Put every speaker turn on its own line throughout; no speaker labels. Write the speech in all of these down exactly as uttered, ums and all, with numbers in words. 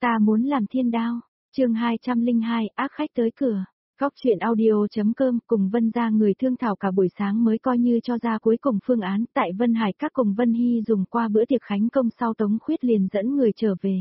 Ta muốn làm thiên đao. Chương hai trăm lẻ hai, ác khách tới cửa. Góc chuyện audio.com cùng Vân gia người thương thảo cả buổi sáng mới coi như cho ra cuối cùng phương án. Tại Vân Hải các cùng Vân Hy dùng qua bữa tiệc khánh công sau Tống Khuyết liền dẫn người trở về.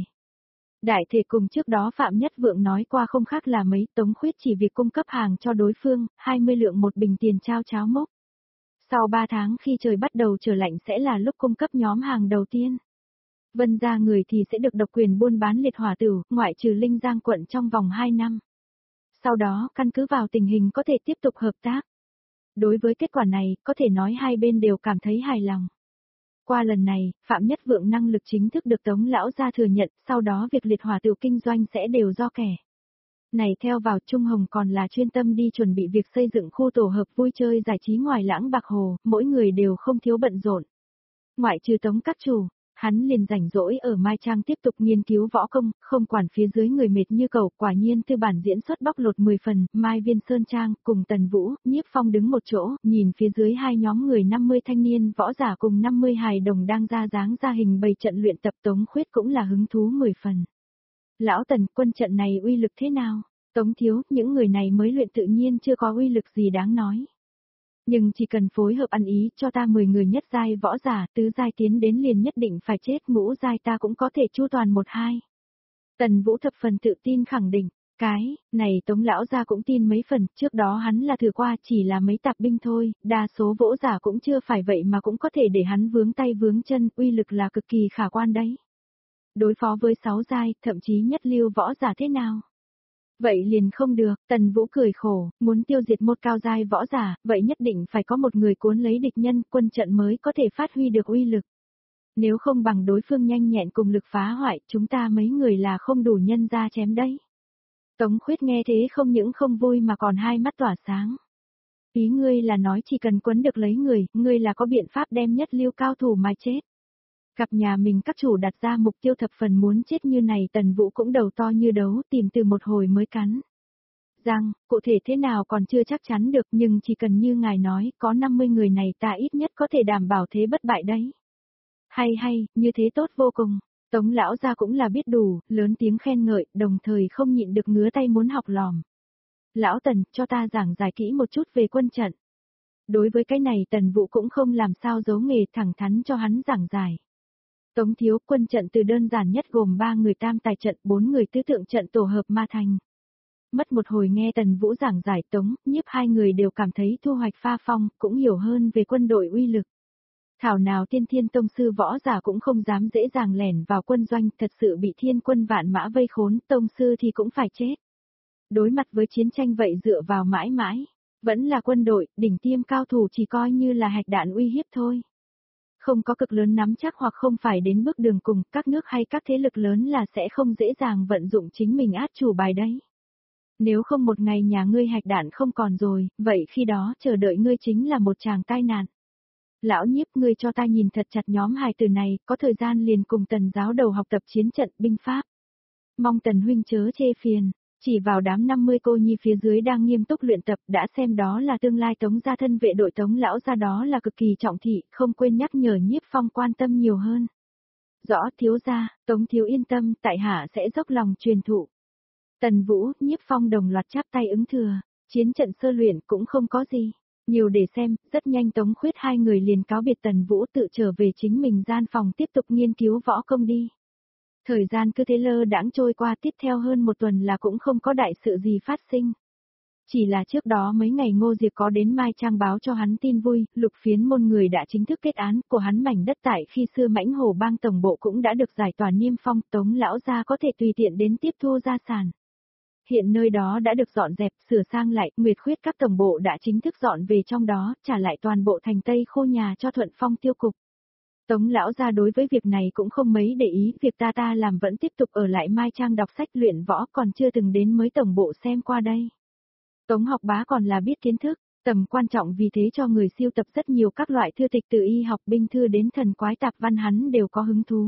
Đại thể cùng trước đó Phạm Nhất Vượng nói qua không khác là mấy, Tống Khuyết chỉ việc cung cấp hàng cho đối phương, hai mươi lượng một bình tiền trao cháo mốc. Sau ba tháng khi trời bắt đầu trở lạnh sẽ là lúc cung cấp nhóm hàng đầu tiên. Vân gia người thì sẽ được độc quyền buôn bán liệt hỏa tửu, ngoại trừ Linh Giang quận trong vòng hai năm. Sau đó, căn cứ vào tình hình có thể tiếp tục hợp tác. Đối với kết quả này, có thể nói hai bên đều cảm thấy hài lòng. Qua lần này, Phạm Nhất Vượng năng lực chính thức được Tống lão gia thừa nhận, sau đó việc liệt hỏa tửu kinh doanh sẽ đều do kẻ này theo vào. Trung Hồng còn là chuyên tâm đi chuẩn bị việc xây dựng khu tổ hợp vui chơi giải trí ngoài Lãng Bạc Hồ, mỗi người đều không thiếu bận rộn. Ngoại trừ Tống các chủ, hắn liền rảnh rỗi ở Mai Trang tiếp tục nghiên cứu võ công, không quản phía dưới người mệt như cầu. Quả nhiên tư bản diễn xuất bóc lột mười phần, Mai Viên Sơn Trang cùng Tần Vũ, Nhiếp Phong đứng một chỗ, nhìn phía dưới hai nhóm người năm mươi thanh niên võ giả cùng năm mươi hài đồng đang ra dáng ra hình bày trận luyện tập. Tống Khuyết cũng là hứng thú mười phần. Lão Tần, quân trận này uy lực thế nào? Tống thiếu, những người này mới luyện tự nhiên chưa có uy lực gì đáng nói. Nhưng chỉ cần phối hợp ăn ý cho ta mười người nhất giai võ giả, tứ giai tiến đến liền nhất định phải chết, ngũ giai ta cũng có thể chu toàn một hai. Tần Vũ thập phần tự tin khẳng định, cái này Tống lão gia cũng tin mấy phần, trước đó hắn là thử qua chỉ là mấy tạp binh thôi, đa số võ giả cũng chưa phải vậy mà cũng có thể để hắn vướng tay vướng chân, uy lực là cực kỳ khả quan đấy. Đối phó với sáu giai, thậm chí nhất lưu võ giả thế nào? Vậy liền không được, Tần Vũ cười khổ, muốn tiêu diệt một cao giai võ giả, vậy nhất định phải có một người cuốn lấy địch nhân, quân trận mới có thể phát huy được uy lực. Nếu không bằng đối phương nhanh nhẹn cùng lực phá hoại, chúng ta mấy người là không đủ nhân ra chém đấy. Tống Khuyết nghe thế không những không vui mà còn hai mắt tỏa sáng. Ý ngươi là nói chỉ cần quấn được lấy người, ngươi là có biện pháp đem nhất lưu cao thủ mà chết. Gặp nhà mình các chủ đặt ra mục tiêu thập phần muốn chết như này, Tần Vũ cũng đầu to như đấu, tìm từ một hồi mới cắn răng, cụ thể thế nào còn chưa chắc chắn được, nhưng chỉ cần như ngài nói, có năm mươi người này ta ít nhất có thể đảm bảo thế bất bại đấy. Hay hay, như thế tốt vô cùng. Tống lão gia cũng là biết đủ, lớn tiếng khen ngợi, đồng thời không nhịn được ngứa tay muốn học lòm. Lão Tần, cho ta giảng giải kỹ một chút về quân trận. Đối với cái này Tần Vũ cũng không làm sao giấu nghề, thẳng thắn cho hắn giảng giải. Tống thiếu, quân trận từ đơn giản nhất gồm ba người tam tài trận, bốn người tứ tượng trận tổ hợp ma thành. Mất một hồi nghe Tần Vũ giảng giải, Tống, Nhiếp hai người đều cảm thấy thu hoạch pha phong, cũng hiểu hơn về quân đội uy lực. Thảo nào Tiên Thiên tông sư võ giả cũng không dám dễ dàng lẻn vào quân doanh, thật sự bị thiên quân vạn mã vây khốn, tông sư thì cũng phải chết. Đối mặt với chiến tranh vậy dựa vào mãi mãi, vẫn là quân đội, đỉnh tiêm cao thủ chỉ coi như là hạch đạn uy hiếp thôi. Không có cực lớn nắm chắc hoặc không phải đến bước đường cùng, các nước hay các thế lực lớn là sẽ không dễ dàng vận dụng chính mình át chủ bài đấy. Nếu không một ngày nhà ngươi hạch đạn không còn rồi, vậy khi đó chờ đợi ngươi chính là một tràng tai nạn. Lão Nhiếp, ngươi cho ta nhìn thật chặt nhóm hài tử này, có thời gian liền cùng Tần giáo đầu học tập chiến trận binh pháp. Mong Tần huynh chớ chê phiền. Chỉ vào đám năm mươi cô nhi phía dưới đang nghiêm túc luyện tập, đã xem đó là tương lai Tống gia thân vệ đội Tống lão gia, đó là cực kỳ trọng thị, không quên nhắc nhở Nhiếp Phong quan tâm nhiều hơn. Rõ thiếu gia, Tống thiếu yên tâm, tại hạ sẽ dốc lòng truyền thụ. Tần Vũ, Nhiếp Phong đồng loạt chắp tay ứng thừa, chiến trận sơ luyện cũng không có gì nhiều để xem, rất nhanh Tống Khuyết hai người liền cáo biệt Tần Vũ tự trở về chính mình gian phòng tiếp tục nghiên cứu võ công đi. Thời gian cứ thế lơ đãng trôi qua, tiếp theo hơn một tuần là cũng không có đại sự gì phát sinh. Chỉ là trước đó mấy ngày Ngô Diệp có đến Mai Trang báo cho hắn tin vui, Lục Phiến môn người đã chính thức kết án của hắn, mảnh đất tại khi xưa Mãnh Hổ bang tổng bộ cũng đã được giải tỏa niêm phong, Tống lão gia có thể tùy tiện đến tiếp thu gia sản. Hiện nơi đó đã được dọn dẹp, sửa sang lại, Nguyệt Khuyết các tổng bộ đã chính thức dọn về trong đó, trả lại toàn bộ thành Tây Khô nhà cho Thuận Phong tiêu cục. Tống lão gia đối với việc này cũng không mấy để ý, việc ta ta làm vẫn tiếp tục ở lại Mai Trang đọc sách luyện võ, còn chưa từng đến mới tổng bộ xem qua đây. Tống học bá còn là biết kiến thức, tầm quan trọng vì thế cho người siêu tập rất nhiều các loại thư tịch từ y học binh thư đến thần quái tạp văn, hắn đều có hứng thú.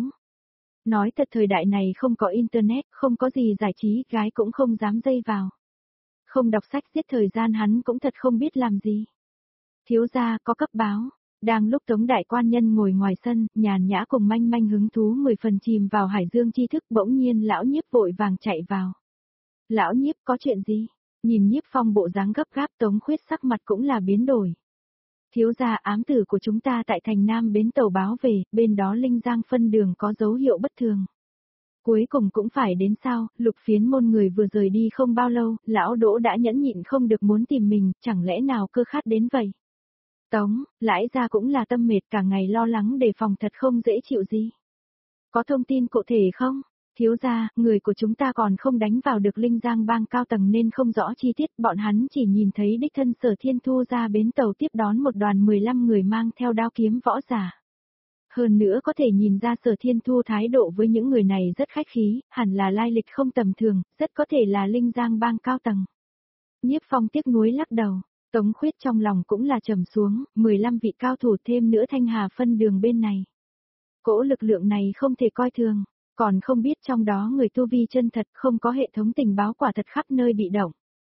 Nói thật thời đại này không có internet, không có gì giải trí, gái cũng không dám dây vào. Không đọc sách giết thời gian hắn cũng thật không biết làm gì. Thiếu gia có cấp báo. Đang lúc Tống đại quan nhân ngồi ngoài sân, nhàn nhã cùng manh manh hứng thú mười phần chìm vào hải dương tri thức, bỗng nhiên lão Nhiếp vội vàng chạy vào. Lão Nhiếp có chuyện gì? Nhìn Nhiếp Phong bộ dáng gấp gáp, Tống Khuyết sắc mặt cũng là biến đổi. Thiếu gia, ám tử của chúng ta tại thành Nam bến tàu báo về, bên đó Linh Giang phân đường có dấu hiệu bất thường. Cuối cùng cũng phải đến sao, Lục Phiến môn người vừa rời đi không bao lâu, lão Đỗ đã nhẫn nhịn không được muốn tìm mình, chẳng lẽ nào cơ khát đến vậy? Tống, lãi ra cũng là tâm mệt, cả ngày lo lắng đề phòng thật không dễ chịu gì. Có thông tin cụ thể không? Thiếu gia, người của chúng ta còn không đánh vào được Linh Giang bang cao tầng nên không rõ chi tiết, bọn hắn chỉ nhìn thấy đích thân Sở Thiên Thu ra bến tàu tiếp đón một đoàn mười lăm người mang theo đao kiếm võ giả. Hơn nữa có thể nhìn ra Sở Thiên Thu thái độ với những người này rất khách khí, hẳn là lai lịch không tầm thường, rất có thể là Linh Giang bang cao tầng. Nhiếp Phong tiếc nuối lắc đầu, Tống Khuyết trong lòng cũng là trầm xuống, mười lăm vị cao thủ thêm nữa Thanh Hà phân đường bên này. Cỗ lực lượng này không thể coi thường, còn không biết trong đó người tu vi chân thật không có hệ thống tình báo quả thật khắp nơi bị động.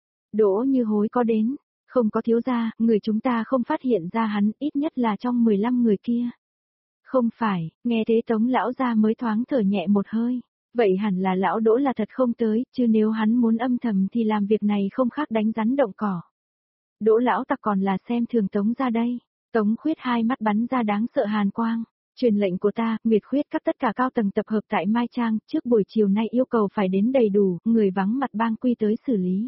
Đỗ Như Hối có đến, không có thiếu gia, người chúng ta không phát hiện ra hắn, ít nhất là trong mười lăm người kia. Không phải, nghe thế Tống lão gia mới thoáng thở nhẹ một hơi, vậy hẳn là lão Đỗ là thật không tới, chứ nếu hắn muốn âm thầm thì làm việc này không khác đánh rắn động cỏ. Đỗ lão tặc còn là xem thường Tống ra đây. Tống Khuyết hai mắt bắn ra đáng sợ hàn quang. Truyền lệnh của ta, Nguyệt Khuyết các tất cả cao tầng tập hợp tại Mai Trang, trước buổi chiều nay yêu cầu phải đến đầy đủ, người vắng mặt bang quy tới xử lý.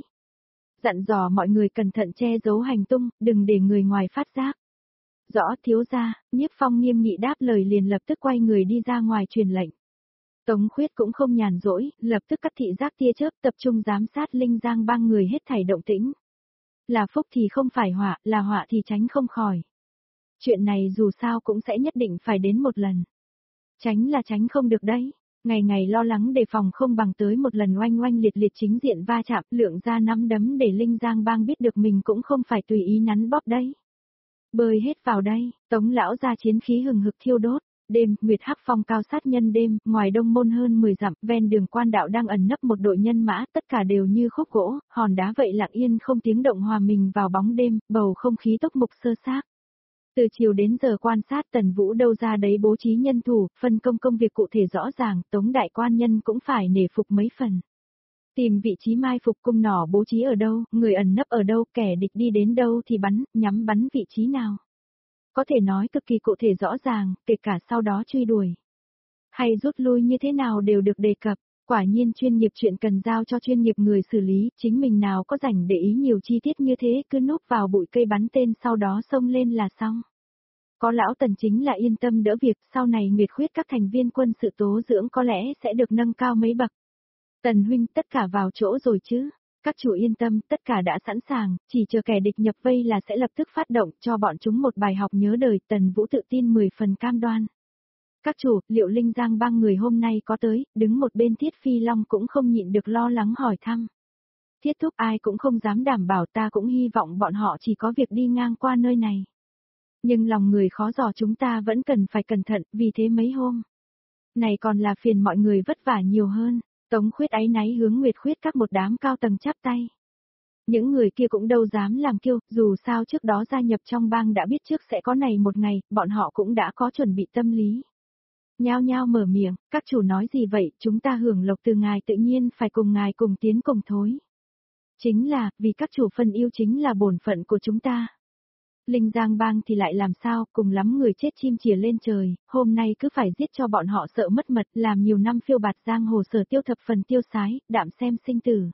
Dặn dò mọi người cẩn thận che giấu hành tung, đừng để người ngoài phát giác. Rõ thiếu gia, Nhiếp Phong nghiêm nghị đáp lời liền lập tức quay người đi ra ngoài truyền lệnh. Tống Khuyết cũng không nhàn rỗi, lập tức cắt thị giác tia chớp tập trung giám sát Linh Giang bang người hết thảy động tĩnh. Là phúc thì không phải họa, là họa thì tránh không khỏi. Chuyện này dù sao cũng sẽ nhất định phải đến một lần. Tránh là tránh không được đấy. Ngày ngày lo lắng đề phòng không bằng tới một lần oanh oanh liệt liệt chính diện va chạm, lượng ra nắm đấm để Linh Giang bang biết được mình cũng không phải tùy ý nắn bóp đấy. Bơi hết vào đây, Tống lão ra chiến khí hừng hực thiêu đốt. Đêm, Nguyệt Hắc Phong cao sát nhân đêm, ngoài đông môn hơn mười dặm, ven đường quan đạo đang ẩn nấp một đội nhân mã, tất cả đều như khúc gỗ, hòn đá vậy lặng yên không tiếng động hòa mình vào bóng đêm, bầu không khí tốc mục sơ xác. Từ chiều đến giờ quan sát Tần Vũ đâu ra đấy bố trí nhân thủ, phân công công việc cụ thể rõ ràng, Tống đại quan nhân cũng phải nể phục mấy phần. Tìm vị trí mai phục cung nỏ bố trí ở đâu, người ẩn nấp ở đâu, kẻ địch đi đến đâu thì bắn, nhắm bắn vị trí nào. Có thể nói cực kỳ cụ thể rõ ràng, kể cả sau đó truy đuổi. Hay rút lui như thế nào đều được đề cập, quả nhiên chuyên nghiệp chuyện cần giao cho chuyên nghiệp người xử lý, chính mình nào có rảnh để ý nhiều chi tiết như thế, cứ núp vào bụi cây bắn tên sau đó xông lên là xong. Có lão Tần chính là yên tâm đỡ việc, sau này Nguyệt Khuyết các thành viên quân sự tố dưỡng có lẽ sẽ được nâng cao mấy bậc. Tần huynh tất cả vào chỗ rồi chứ? Các chủ yên tâm, tất cả đã sẵn sàng, chỉ chờ kẻ địch nhập vây là sẽ lập tức phát động cho bọn chúng một bài học nhớ đời, Tần Vũ tự tin mười phần cam đoan. Các chủ, liệu Linh Giang bang người hôm nay có tới, đứng một bên Thiết Phi Long cũng không nhịn được lo lắng hỏi thăm. Thiết thúc ai cũng không dám đảm bảo, ta cũng hy vọng bọn họ chỉ có việc đi ngang qua nơi này. Nhưng lòng người khó dò, chúng ta vẫn cần phải cẩn thận, vì thế mấy hôm này còn là phiền mọi người vất vả nhiều hơn. Tống Khuyết áy náy hướng Nguyệt Khuyết các một đám cao tầng chắp tay. Những người kia cũng đâu dám làm kiêu, dù sao trước đó gia nhập trong bang đã biết trước sẽ có này một ngày, bọn họ cũng đã có chuẩn bị tâm lý. Nhao nhao mở miệng, các chủ nói gì vậy, chúng ta hưởng lộc từ ngài tự nhiên phải cùng ngài cùng tiến cùng thối. Chính là, vì các chủ phân yêu chính là bổn phận của chúng ta. Linh Giang bang thì lại làm sao, cùng lắm người chết chim chìa lên trời, hôm nay cứ phải giết cho bọn họ sợ mất mật, làm nhiều năm phiêu bạt giang hồ sở tiêu thập phần tiêu sái, đạm xem sinh tử.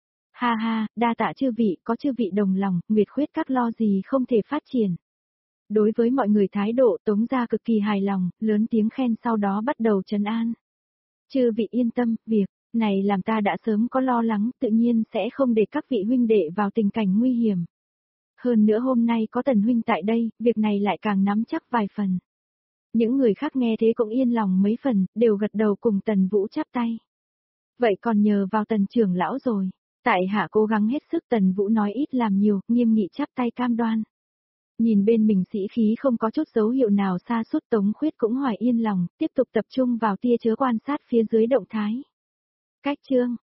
Ha ha, đa tạ chư vị, có chư vị đồng lòng, Nguyệt Khuyết các lo gì không thể phát triển. Đối với mọi người thái độ, Tống gia cực kỳ hài lòng, lớn tiếng khen sau đó bắt đầu trấn an. Chư vị yên tâm, việc này làm ta đã sớm có lo lắng, tự nhiên sẽ không để các vị huynh đệ vào tình cảnh nguy hiểm. Hơn nữa hôm nay có Tần huynh tại đây, việc này lại càng nắm chắc vài phần. Những người khác nghe thế cũng yên lòng mấy phần, đều gật đầu cùng Tần Vũ chắp tay. Vậy còn nhờ vào Tần trưởng lão rồi. Tại hạ cố gắng hết sức, Tần Vũ nói ít làm nhiều, nghiêm nghị chắp tay cam đoan. Nhìn bên mình sĩ khí không có chút dấu hiệu nào xa sút, Tống Khuyết cũng hoài yên lòng, tiếp tục tập trung vào tia chứa quan sát phía dưới động thái. Cách chương